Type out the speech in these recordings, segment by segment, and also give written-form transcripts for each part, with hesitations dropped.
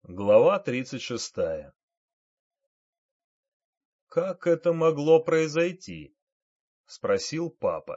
Глава 36. «Как это могло произойти?» — спросил папа.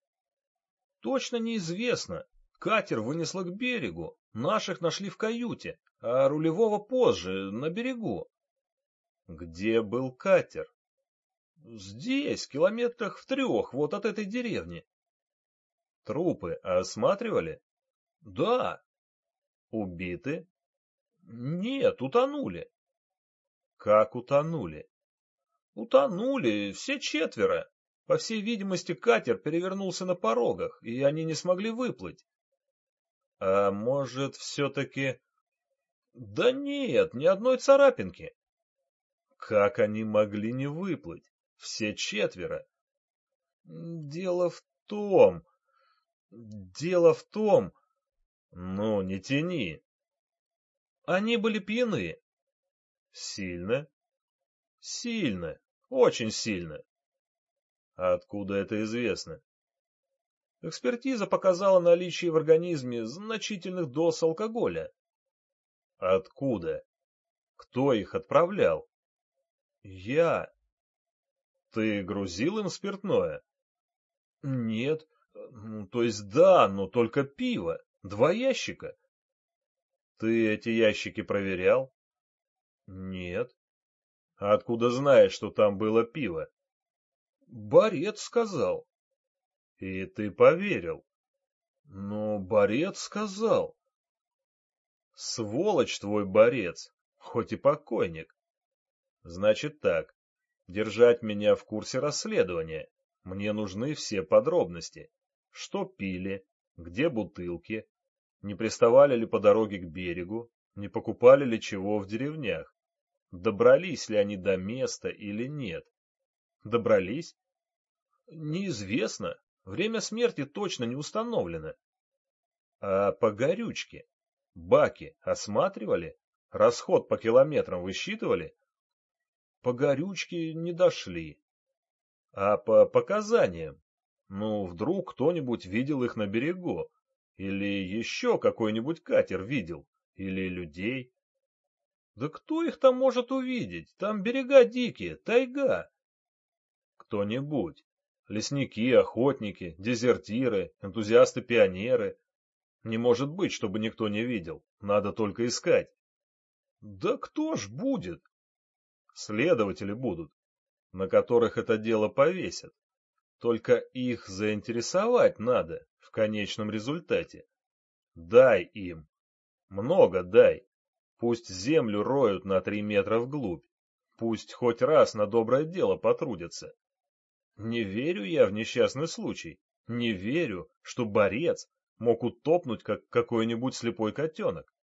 «Точно неизвестно. Катер вынесло к берегу, наших нашли в каюте, а рулевого позже, на берегу». «Где был катер?» «Здесь, километрах в 3, вот от этой деревни». «Трупы осматривали?» «Да». «Убиты?» «Нет, утонули». «Как утонули?» «Утонули, все 4. По всей видимости, катер перевернулся на порогах, и они не смогли выплыть». «А может, все-таки...» «Да нет, ни одной царапинки». «Как они могли не выплыть? Все 4?» «Дело в том... Дело в том...» «Ну, не тяни». «Они были пьяны». «Сильно?» «Сильно, очень сильно». «Откуда это известно?» Экспертиза показала наличие в организме значительных доз алкоголя. Откуда? Кто их отправлял? Я. Ты грузил им спиртное? Нет. То есть да, но только пиво. 2 ящика. Ты эти ящики проверял? Нет. А откуда знаешь, что там было пиво? Борец сказал. И ты поверил? Но борец сказал. Сволочь твой борец, хоть и покойник. Значит так, держать меня в курсе расследования. Мне нужны все подробности. Что пили, где бутылки, не приставали ли по дороге к берегу, не покупали ли чего в деревнях, добрались ли они до места или нет. Добрались? Неизвестно. Время смерти точно не установлено. А по горючке? Баки осматривали? Расход по километрам высчитывали? По горючке не дошли. А по показаниям? Ну, вдруг кто-нибудь видел их на берегу? Или еще какой-нибудь катер видел? Или людей? Да кто их там может увидеть? Там берега дикие, тайга. Кто-нибудь. Лесники, охотники, дезертиры, энтузиасты-пионеры. Не может быть, чтобы никто не видел. Надо только искать. Да кто ж будет? Следователи будут, на которых это дело повесят. Только их заинтересовать надо в конечном результате. Дай им. Много дай. Пусть землю роют на 3 метра вглубь. Пусть хоть раз на доброе дело потрудятся. Не верю я в несчастный случай. Не верю, что борец мог утопнуть, как какой-нибудь слепой котенок.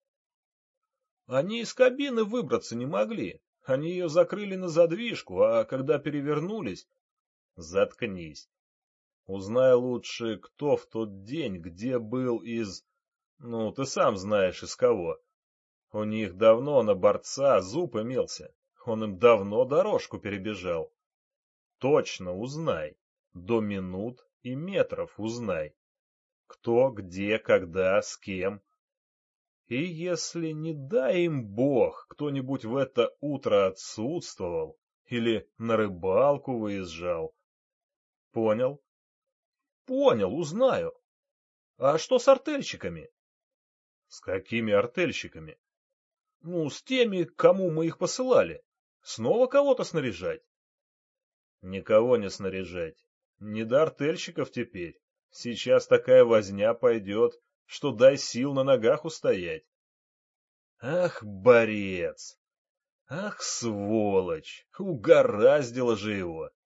Они из кабины выбраться не могли. Они ее закрыли на задвижку, а когда перевернулись... Заткнись. Узнай лучше, кто в тот день, где был из... Ну, ты сам знаешь, из кого. У них давно на борца зуб имелся. Он им давно дорожку перебежал. Точно узнай. До минут и метров узнай. Кто, где, когда, с кем. И если, не дай им бог, кто-нибудь в это утро отсутствовал или на рыбалку выезжал. Понял? Понял, узнаю. А что с артельщиками? С какими артельщиками? Ну, с теми, к кому мы их посылали. Снова кого-то снаряжать? Никого не снаряжать. Не до артельщиков теперь. Сейчас такая возня пойдет, что дай сил на ногах устоять. Ах, борец! Ах, сволочь! Угораздило же его!